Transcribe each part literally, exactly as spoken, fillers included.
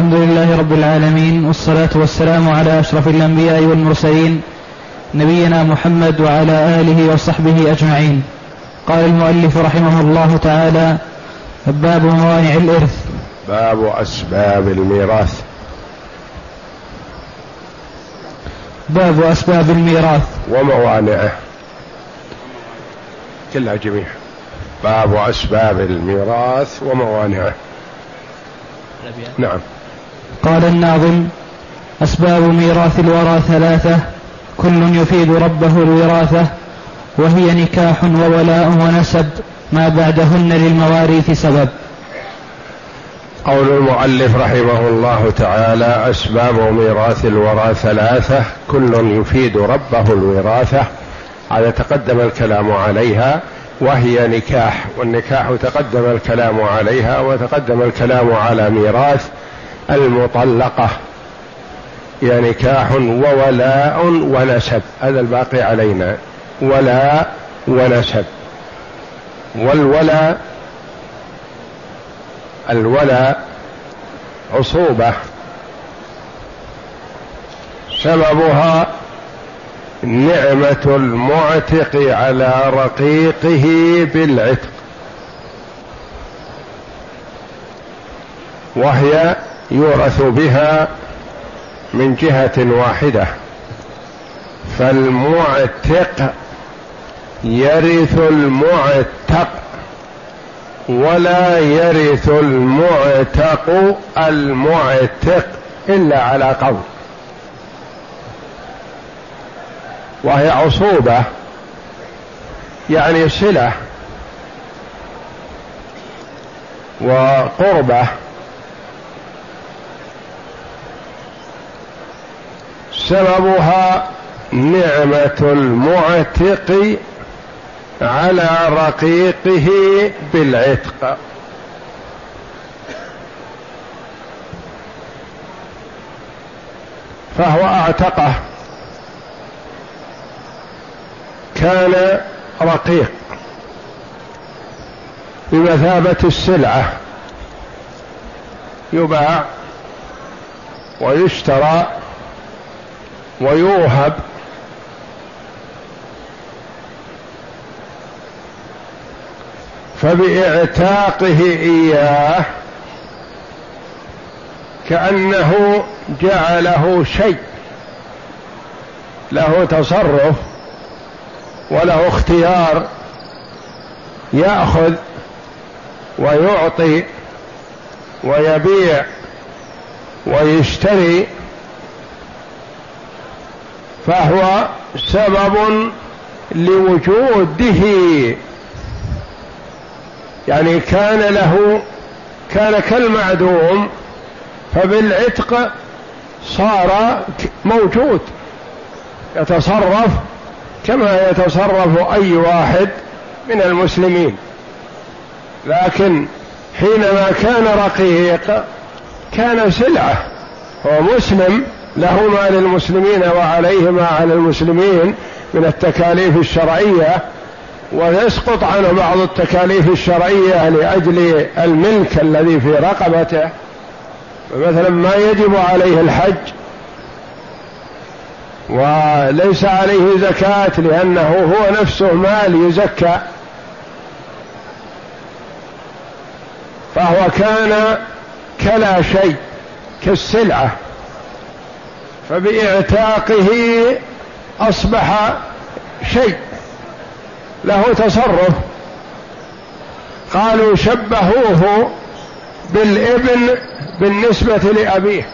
الحمد لله رب العالمين، والصلاة والسلام على أشرف الأنبياء والمرسلين نبينا محمد وعلى آله وصحبه أجمعين. قال المؤلف رحمه الله تعالى: باب موانع الإرث. باب أسباب الميراث. باب أسباب الميراث وموانعه كلها جميع. باب أسباب الميراث وموانعه. نعم. قال الناظم: أسباب ميراث الورى ثلاثة، كل يفيد ربه الوراثة، وهي نكاح وولاء ونسب، ما بعدهن للمواريث سبب. قول المؤلف رحمه الله تعالى: أسباب ميراث الورى ثلاثة، كل يفيد ربه الوراثة. هذا تقدم الكلام عليها، وهي نكاح، والنكاح تقدم الكلام عليها، وتقدم الكلام على ميراث المطلقة، هي نكاح وولاء ونسب. هذا الباقي علينا، ولاء ونسب. والولاء الولاء عصوبة، سببها نعمة المعتق على رقيقه بالعتق، وهي يورث بها من جهة واحدة، فالمعتق يرث المعتق، ولا يرث المعتق المعتق إلا على قول. وهي عصوبة، يعني صلة وقربة، سببها نعمة المعتق على رقيقه بالعتق. فهو اعتقه، كان رقيق بمثابة السلعة، يباع ويشترى ويوهب، فبإعتاقه إياه كأنه جعله شيء له تصرف وله اختيار، يأخذ ويعطي ويبيع ويشتري، فهو سبب لوجوده. يعني كان له كان كالمعدوم، فبالعتق صار موجود، يتصرف كما يتصرف أي واحد من المسلمين. لكن حينما كان رقيق كان سلعة، هو مسلم، له ما للمسلمين وعليه ما على المسلمين من التكاليف الشرعية، ويسقط عنه بعض التكاليف الشرعية لأجل الملك الذي في رقبته. مثلا ما يجب عليه الحج وليس عليه زكاة لأنه هو نفسه مال يزكى، فهو كان كلا شيء كالسلعة، فبإعتاقه أصبح شيء له تصرف. قالوا شبهوه بالابن بالنسبة لأبيه،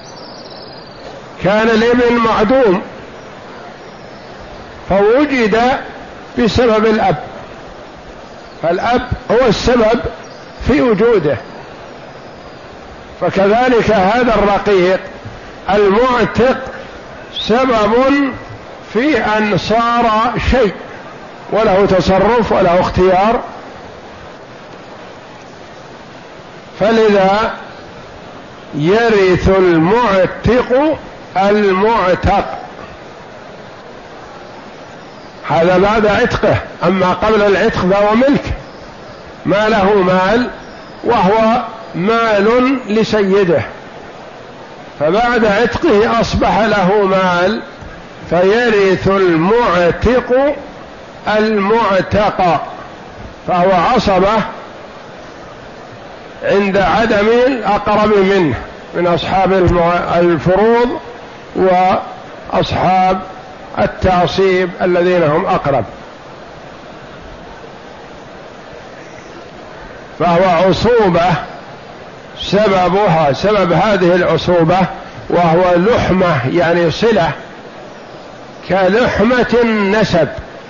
كان الابن معدوم فوجد بسبب الأب، فالأب هو السبب في وجوده. فكذلك هذا الرقيق المعتق سبب في أن صار شيء وله تصرف وله اختيار، فلذا يرث المعتق المعتق. هذا بعد عتقه، أما قبل العتق فهو ملك، ما له مال وهو مال لسيده، فبعد عتقه أصبح له مال، فيرث المعتق المعتق، فهو عصبة عند عدم الأقرب منه من أصحاب الفروض وأصحاب التعصيب الذين هم أقرب، فهو عصوبة سببها سبب هذه العصوبة وهو لحمة يعني صلة كلحمة النسب،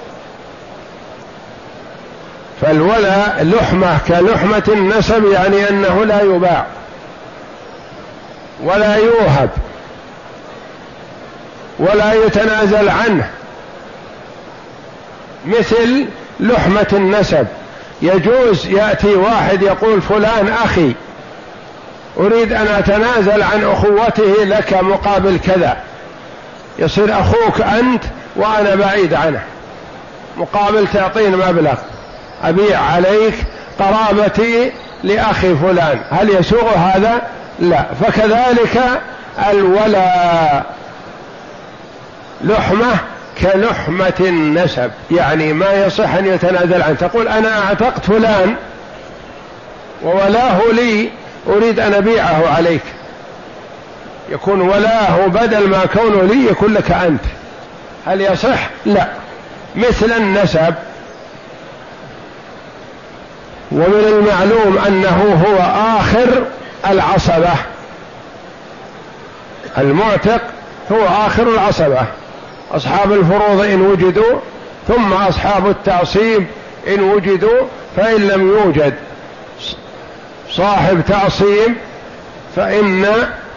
فالولاء لحمة كلحمة النسب يعني أنه لا يباع ولا يوهب ولا يتنازل عنه، مثل لحمة النسب. يجوز يأتي واحد يقول فلان أخي أريد أن أتنازل عن أخوته لك مقابل كذا، يصير أخوك أنت وأنا بعيد عنه، مقابل تعطيني مبلغ أبيع عليك قرابتي لأخي فلان، هل يسوغ هذا؟ لا. فكذلك الولاء لحمة كلحمة النسب، يعني ما يصح أن يتنازل عنه. تقول أنا أعتقت فلان وولاه لي أريد أن أبيعه عليك، يكون ولاه بدل ما كونه لي يكون لك أنت، هل يصح؟ لا. مثل النسب، ومن المعلوم أنه هو آخر العصبة، المعتق هو آخر العصبة، أصحاب الفروض إن وجدوا ثم أصحاب التعصيب إن وجدوا، فإن لم يوجد صاحب تعصيب فإن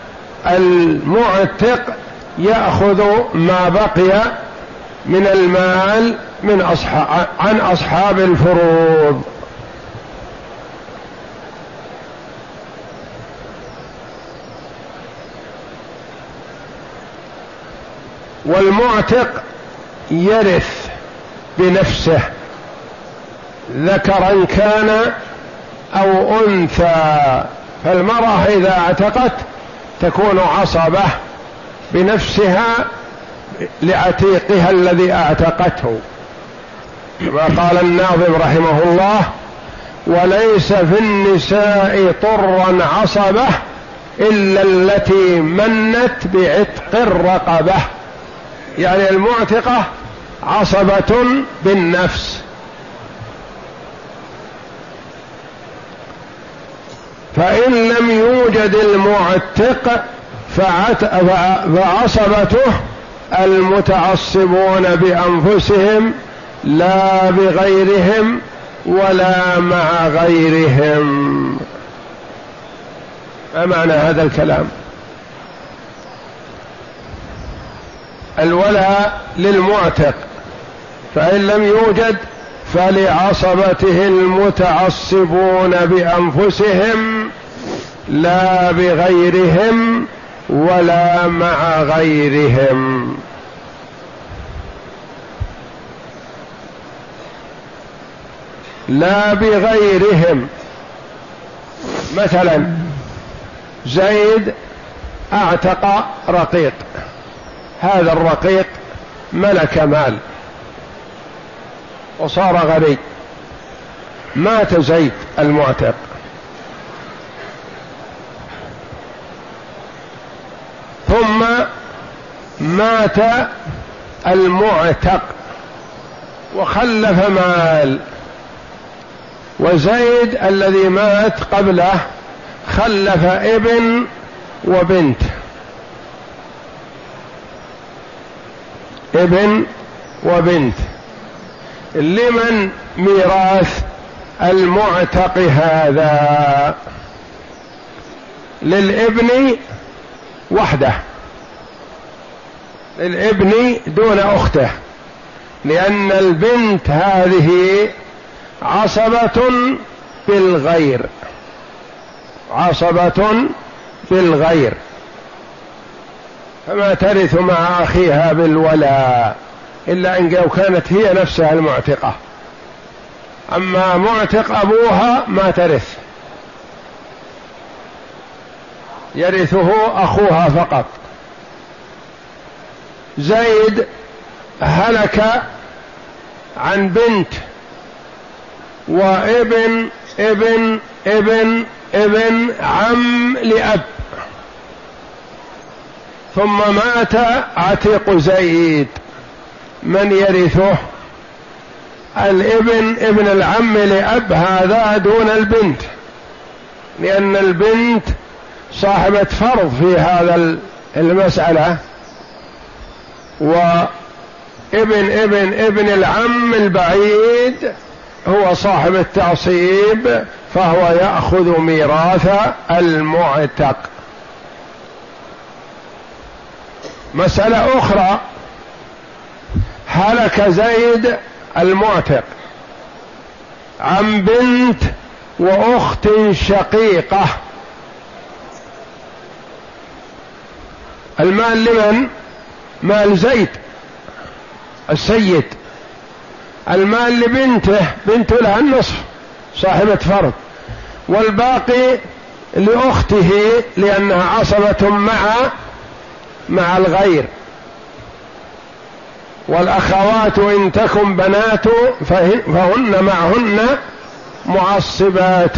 المعتق يأخذ ما بقي من المال من أصحاب عن أصحاب الفروض. والمعتق يرث بنفسه ذكرا كان أو أنثى، فالمرأة إذا اعتقت تكون عصبة بنفسها لعتيقها الذي اعتقته، كما قال الناظم رحمه الله: وليس في النساء طرا عصبة إلا التي منت بعتق الرقبة، يعني المعتقة عصبة بالنفس. فإن لم يوجد المعتق فعصبته المتعصبون بأنفسهم لا بغيرهم ولا مع غيرهم. ما معنى هذا الكلام؟ الولاء للمعتق، فإن لم يوجد فلعصبته المتعصبون بأنفسهم لا بغيرهم ولا مع غيرهم. لا بغيرهم، مثلا زيد اعتق رقيق، هذا الرقيق ملك مال وصار غني، مات زيد المعتق، ثم مات المعتق وخلف مال، وزيد الذي مات قبله خلف ابن وبنت، ابن وبنت، لمن ميراث المعتق هذا؟ للابن وحده، للابن دون أخته، لأن البنت هذه عصبة بالغير، عصبة بالغير، فما ترث مع أخيها بالولاء إلا إن لو كانت هي نفسها المعتقة، أما معتق أبوها ما ترث، يرثه أخوها فقط. زيد هلك عن بنت وابن ابن ابن ابن عم لأب، ثم مات عتيق زيد، من يرثه؟ الابن ابن العم لأب، هذا دون البنت، لأن البنت صاحبة فرض في هذا المسألة، وابن ابن ابن العم البعيد هو صاحب التعصيب، فهو يأخذ ميراث المعتق. مسألة أخرى، هلك زيد المعتق عن بنت وأخت شقيقة، المال لمن؟ مال زيد السيد، المال لبنته، بنته لها النصف صاحبة فرض، والباقي لأخته لأنها عصبة مع مع الغير. والأخوات إن تكن بنات فهن معهن معصبات.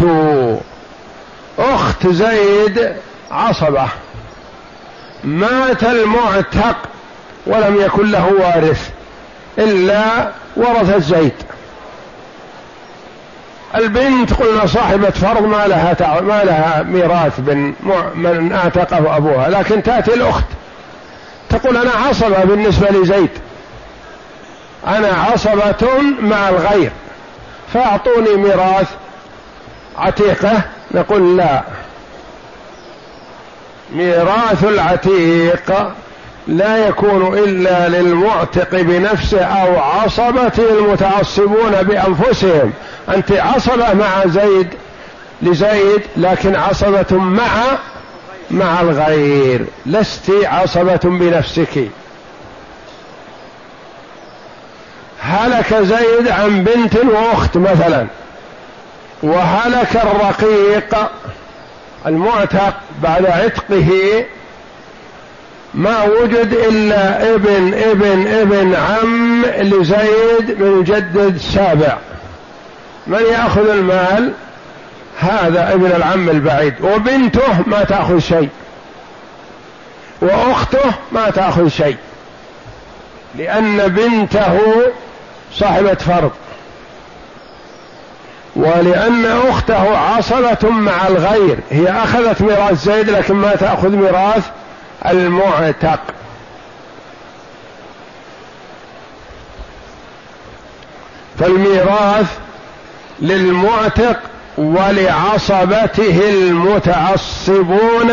أخت زيد عصبة، مات المعتق ولم يكن له وارث إلا ورثة زيد. البنت قلنا صاحبة فرض ما لها تع... ما لها ميراث من من اعتقه أبوها، لكن تأتي الأخت تقول أنا عصبة بالنسبة لزيد، أنا عصبة مع الغير، فأعطوني ميراث عتيقة. نقول لا، ميراث العتيق لا يكون إلا للمعتق بنفسه أو عصبة المتعصبون بأنفسهم. أنت عصبة مع زيد لزيد، لكن عصبة مع مع الغير، لست عصبة بنفسك. هلك زيد عن بنت وأخت مثلا، وهلك الرقيق المعتق بعد عتقه، ما وجد إلا ابن ابن ابن عم لزيد من جد سابع، من يأخذ المال؟ هذا ابن العم البعيد، وبنته ما تأخذ شيء، وأخته ما تأخذ شيء، لأن بنته صاحبة فرض، ولأن أخته عصبة مع الغير، هي أخذت ميراث زيد لكن ما تأخذ ميراث المعتق. فالميراث للمعتق ولعصبته المتعصبون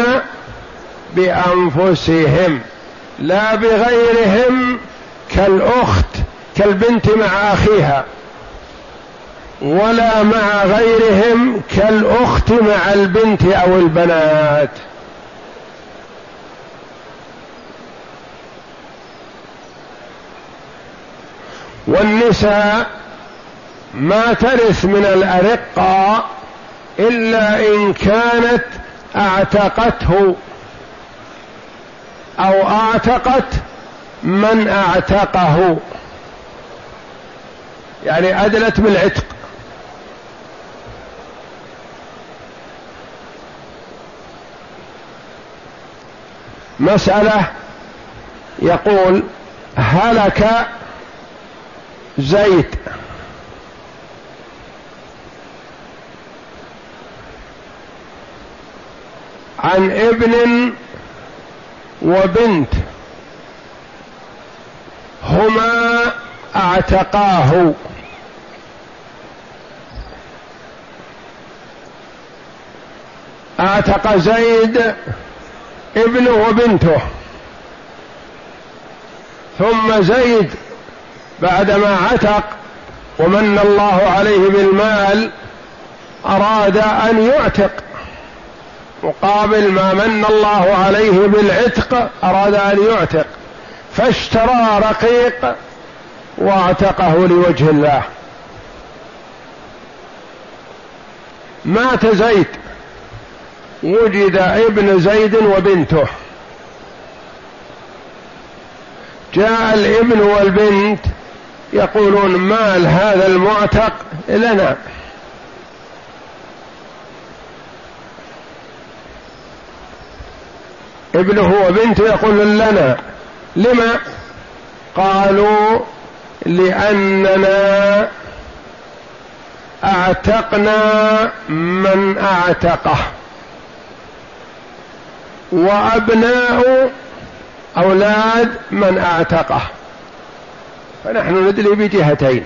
بأنفسهم، لا بغيرهم، كالأخت كالبنت مع أخيها، ولا مع غيرهم كالأخت مع البنت أو البنات. والنساء ما ترث من الأرقة إلا إن كانت اعتقته أو اعتقت من اعتقه، يعني أدلت بالعتق. مسألة يقول هلك زيد عن ابن وبنت هما اعتقاه، اعتق زيد ابنه وبنته، ثم زيد بعدما عتق ومن الله عليه بالمال أراد أن يعتق، مقابل ما من الله عليه بالعتق أراد أن يعتق، فاشترى رقيق واعتقه لوجه الله. مات زيد وجد ابن زيد وبنته، جاء الابن والبنت يقولون مال هذا المعتق لنا، ابنه وبنته يقول لنا، لما؟ قالوا لأننا اعتقنا من اعتقه، وأبناء أولاد من اعتقه، فنحن ندلي بجهتين،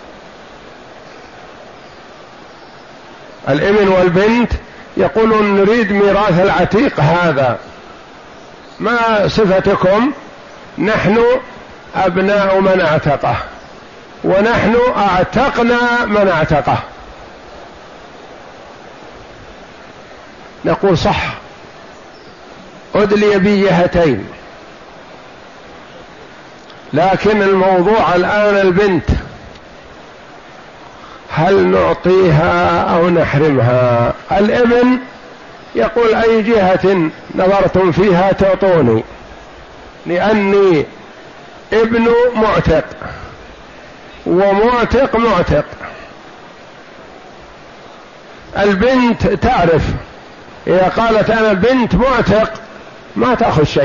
الابن والبنت يقولون نريد ميراث العتيق هذا، ما صفتكم؟ نحن أبناء من اعتقه ونحن اعتقنا من اعتقه. نقول صح، أدلي بجهتين، لكن الموضوع الآن البنت، هل نعطيها أو نحرمها؟ الابن يقول أي جهة نظرتم فيها تعطوني، لأني ابن معتق ومعتق معتق. البنت تعرف، إذا قالت أنا بنت معتق ما تأخذ شيء،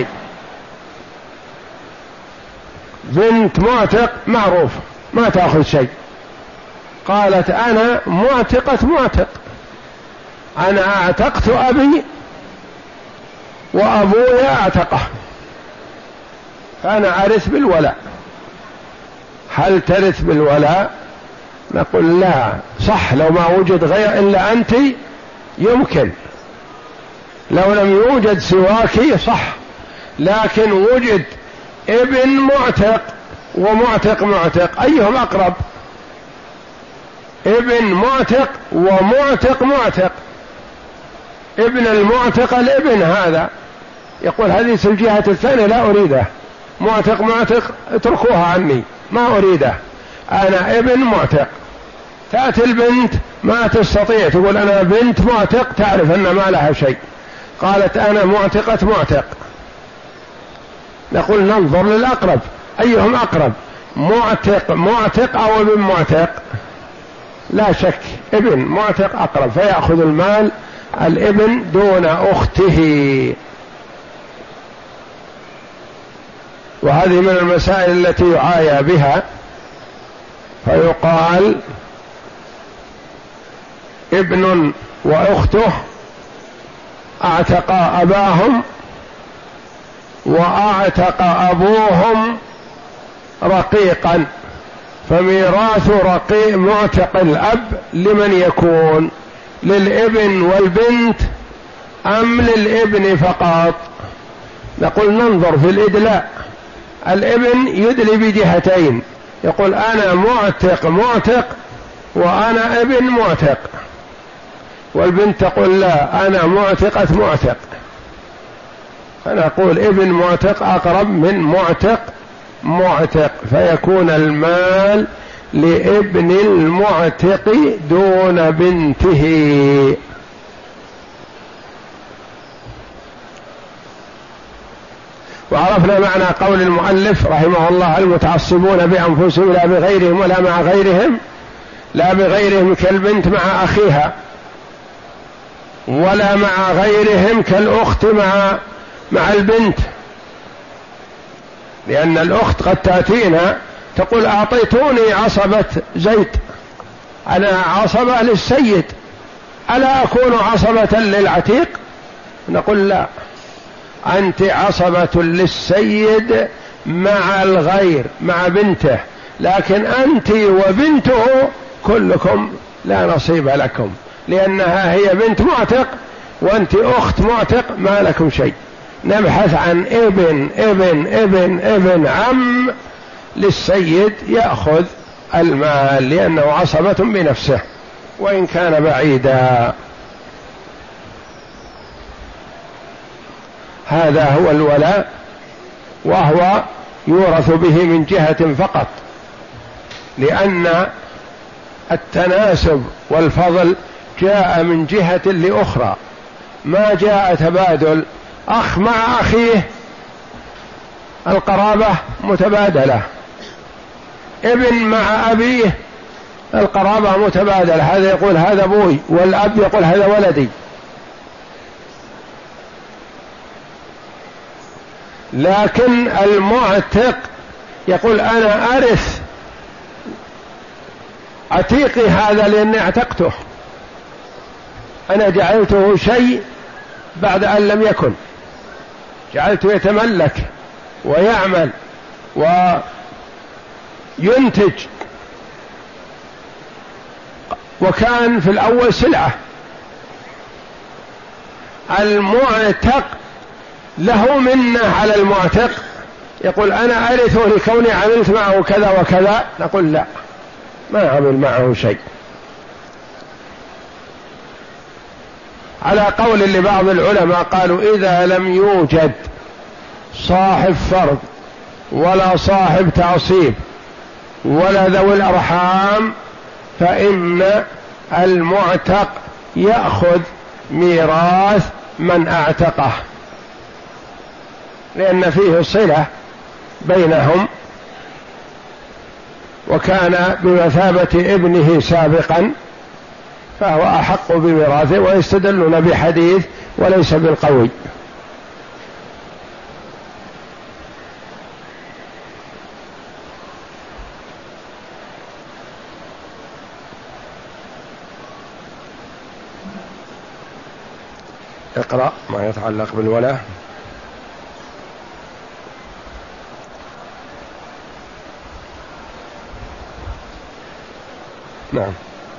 بنت معتق معروف ما تأخذ شيء. قالت أنا معتقة معتق، أنا اعتقت أبي وأبوي اعتقه، فأنا أرث بالولاء. هل ترث بالولاء؟ نقول لا، صح، لو ما وجد غير إلا أنت يمكن، لو لم يوجد سواك صح، لكن وجد ابن معتق ومعتق معتق، أيهم أقرب؟ ابن معتق ومعتق معتق، ابن المعتق الابن هذا يقول هذه الجهة الثانية لا أريده، معتق معتق اتركوها عني ما أريده، أنا ابن معتق. تأتي البنت ما تستطيع تقول أنا بنت معتق، تعرف أن ما لها شيء، قالت أنا معتقة معتق، نقول ننظر للأقرب، أيهم أقرب؟ معتق معتق أو ابن معتق؟ لا شك ابن معتق أقرب، فيأخذ المال الابن دون أخته. وهذه من المسائل التي يعايا بها، فيقال ابن وأخته اعتقا أباهم وأعتق أبوهم رقيقا، فميراث رقيق معتق الأب لمن يكون؟ للابن والبنت أم للابن فقط؟ نقول ننظر في الإدلاء، الابن يدلي بجهتين، يقول أنا معتق معتق وأنا ابن معتق، والبنت تقول لا أنا معتقة معتق، فنقول ابن معتق أقرب من معتق معتق، فيكون المال لابن المعتق دون بنته. وعرفنا معنى قول المؤلف رحمه الله المتعصبون بأنفسهم لا بغيرهم ولا مع غيرهم، لا بغيرهم كالبنت مع أخيها، ولا مع غيرهم كالأخت مع مع البنت، لأن الأخت قد تأتينا تقول أعطيتوني عصبة زيد، أنا عصبة للسيد، ألا أكون عصبة للعتيق؟ نقول لا، أنت عصبة للسيد مع الغير مع بنته، لكن أنت وبنته كلكم لا نصيب لكم، لأنها هي بنت معتق وأنت أخت معتق، ما لكم شيء. نبحث عن ابن ابن ابن ابن عم للسيد يأخذ المال، لأنه عصبة بنفسه وإن كان بعيدا. هذا هو الولاء، وهو يورث به من جهة فقط، لأن التناسب والفضل جاء من جهة لأخرى، ما جاء تبادل أخ مع أخيه القرابة متبادلة، ابن مع أبيه القرابة متبادلة، هذا يقول هذا أبوي والأب يقول هذا ولدي. لكن المعتق يقول أنا أرث عتيقي هذا لأني اعتقته، أنا جعلته شيء بعد أن لم يكن، جعلته يتملك ويعمل وينتج، وكان في الأول سلعة. المعتق له منة على المعتق، يقول أنا أرثه لكوني عملت معه كذا وكذا، نقول لا، ما عمل معه شيء، على قول لبعض العلماء قالوا إذا لم يوجد صاحب فرض ولا صاحب تعصيب ولا ذوي الأرحام فإن المعتق يأخذ ميراث من أعتقه، لأن فيه صلة بينهم وكان بمثابة ابنه سابقا، فهو أحق بميراثه، ويستدلون بحديث وليس بالقوي. اقرأ ما يتعلق بالولاء. نعم.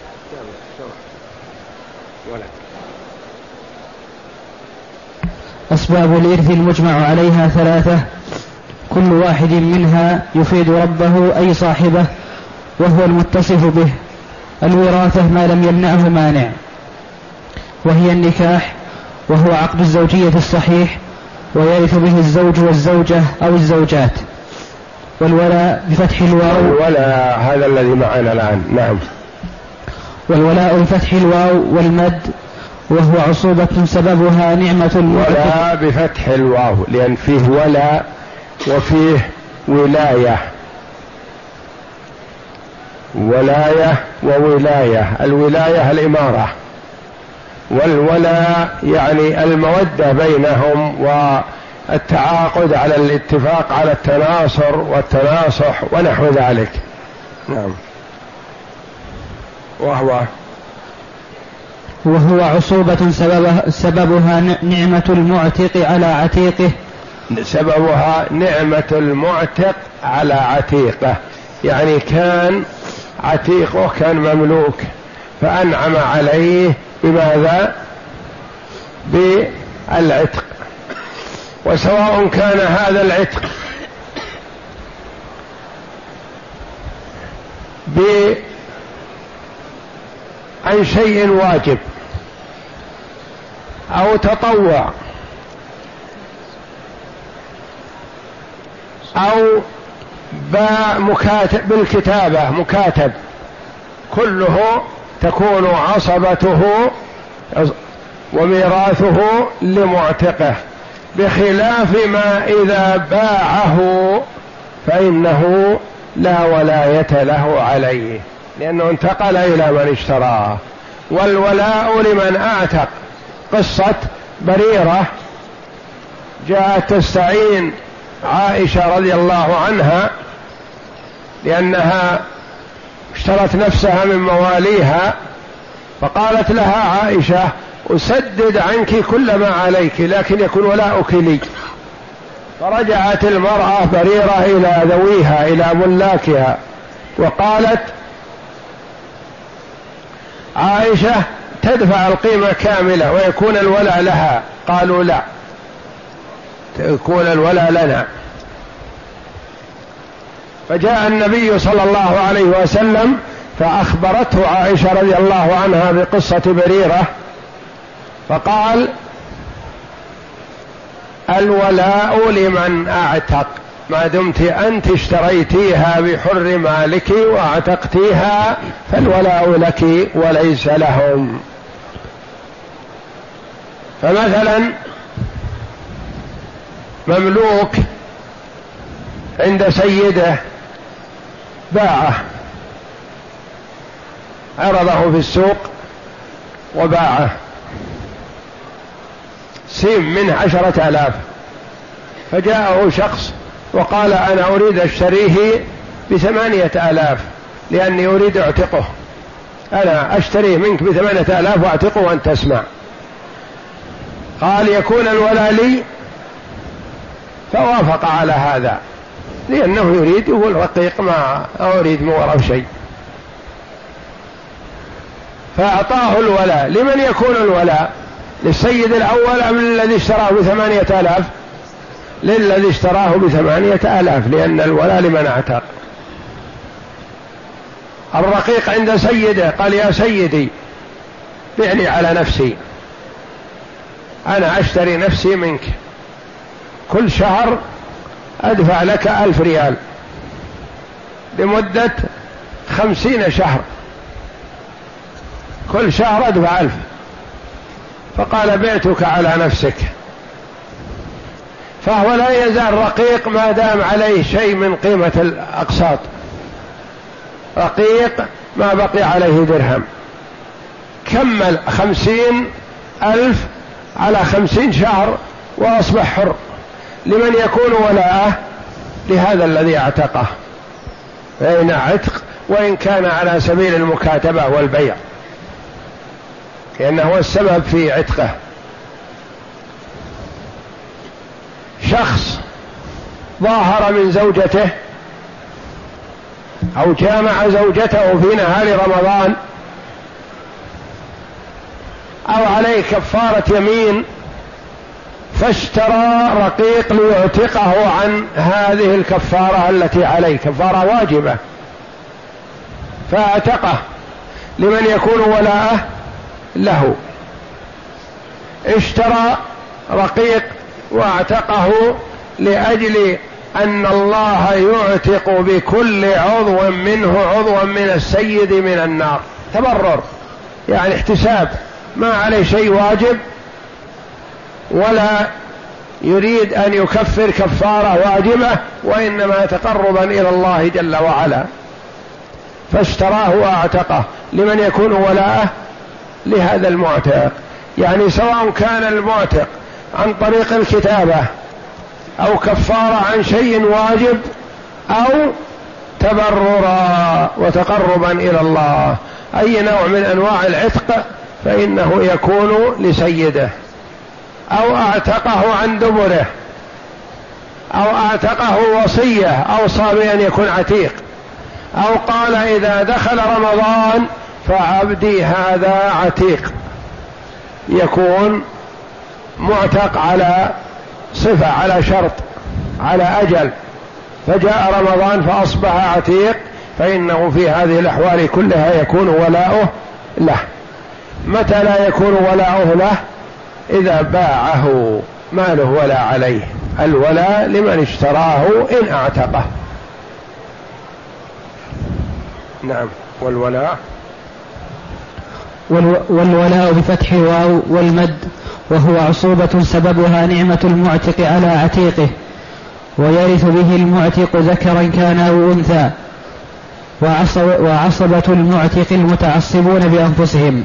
أسباب الإرث المجمع عليها ثلاثة، كل واحد منها يفيد ربه أي صاحبه وهو المتصف به. الوراثة ما لم يمنعه مانع، وهي النكاح وهو عقد الزوجية الصحيح ويرث به الزوج والزوجة أو الزوجات. والولاء بفتح الواو، الولاء هذا الذي معنا الآن. نعم. والولاء بفتح الواو والمد، وهو عصوبة سببها نعمة المعتق. ولا بفتح الواو لأن فيه ولا وفيه ولاية، ولاية وولاية. الولاية الإمارة، والولاء يعني المودة بينهم والتعاقد على الاتفاق على التناصر والتناصح ونحو ذلك. نعم. وهو وهو عصوبة سببها, سببها نعمة المعتق على عتيقه. سببها نعمة المعتق على عتيقه، يعني كان عتيقه كان مملوك فأنعم عليه بماذا؟ بالعتق. وسواء كان هذا العتق عن شيء واجب أو تطوع أو باء مكاتب بالكتابة مكاتب، كله تكون عصبته وميراثه لمعتقه، بخلاف ما إذا باعه فإنه لا ولاية له عليه لأنه انتقل إلى من اشتراه. والولاء لمن أعتق. قصة بريرة جاءت تستعين عائشة رضي الله عنها لأنها اشترت نفسها من مواليها، فقالت لها عائشة أسدد عنك كل ما عليك لكن يكون ولاؤك لي. فرجعت المرأة بريرة إلى ذويها إلى ملاكها وقالت عائشة تدفع القيمة كاملة ويكون الولاء لها. قالوا لا، يكون الولاء لنا. فجاء النبي صلى الله عليه وسلم فأخبرته عائشة رضي الله عنها بقصة بريرة، فقال الولاء لمن أعتق، ما دمت أنت اشتريتيها بحر مالك واعتقتيها فالولاء لك وليس لهم. فمثلا مملوك عند سيده باعه، عرضه في السوق وباعه، سيم منه عشرة آلاف، فجاءه شخص وقال أنا أريد أشتريه بثمانية آلاف لأني أريد أعتقه، أنا أشتريه منك بثمانية آلاف وأعتقه وأنت تسمع. قال يكون الولاء لي، فوافق على هذا لأنه يريد، يقول رقيق ما أريد من وراء شيء، فأعطاه الولاء. لمن يكون الولاء؟ للسيد الأول أم للذي اشتراه بثمانية آلاف؟ للذي اشتراه بثمانية آلاف، لأن الولاء لمن اعتق. الرقيق عند سيده قال يا سيدي بعني على نفسي، أنا أشتري نفسي منك، كل شهر أدفع لك ألف ريال لمدة خمسين شهر، كل شهر أدفع ألف. فقال بعتك على نفسك، فهو لا يزال رقيق ما دام عليه شيء من قيمة الأقساط، رقيق ما بقي عليه درهم، كمل خمسين ألف على خمسين شهر وأصبح حر. لمن يكون ولاءه؟ لهذا الذي اعتقه، فإن عتق وإن كان على سبيل المكاتبة والبيع، لأنه هو السبب في عتقه. شخص ظاهر من زوجته أو جامع زوجته في نهار رمضان، أو عليه كفارة يمين، فاشترى رقيق ليعتقه عن هذه الكفارة التي عليه، كفارة واجبة، فاعتقه. لمن يكون ولاءه؟ له. اشترى رقيق واعتقه لأجل أن الله يعتق بكل عضو منه عضوا من السيد من النار، تبرر يعني احتساب، ما عليه شيء واجب ولا يريد أن يكفر كفارة واجبة، وإنما تقربا إلى الله جل وعلا، فاشتراه واعتقه. لمن يكون ولاءه؟ لهذا المعتق، يعني سواء كان المعتق عن طريق الكتابة أو كفارة عن شيء واجب أو تبررا وتقربا إلى الله، أي نوع من أنواع العتق فإنه يكون لسيده، أو اعتقه عن دبره، أو اعتقه وصية أوصى بأن يكون عتيق، أو قال إذا دخل رمضان فعبدي هذا عتيق، يكون معتق على صفة، على شرط، على أجل، فجاء رمضان فأصبح عتيق، فإنه في هذه الأحوال كلها يكون ولاؤه له. متى لا يكون ولاؤه له؟ إذا باعه، ما له ولا عليه، الولاء لمن اشتراه إن اعتقه. نعم. والولاء والولاء بفتح الواو والمد، وهو عصوبة سببها نعمة المعتق على عتيقه، ويرث به المعتق ذكرا كان أو أنثى، وعصبة المعتق المتعصبون بأنفسهم.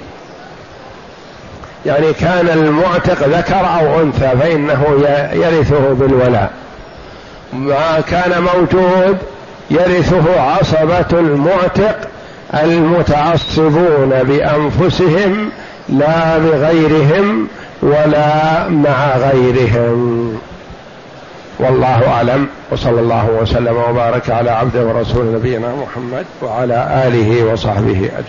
يعني كان المعتق ذكر أو أنثى فإنه يرثه بالولاء، ما كان موجود يرثه عصبة المعتق المتعصبون بأنفسهم لا بغيرهم ولا مع غيرهم. والله أعلم، وصلى الله وسلم وبارك على عبده ورسول نبينا محمد وعلى آله وصحبه أجمعين.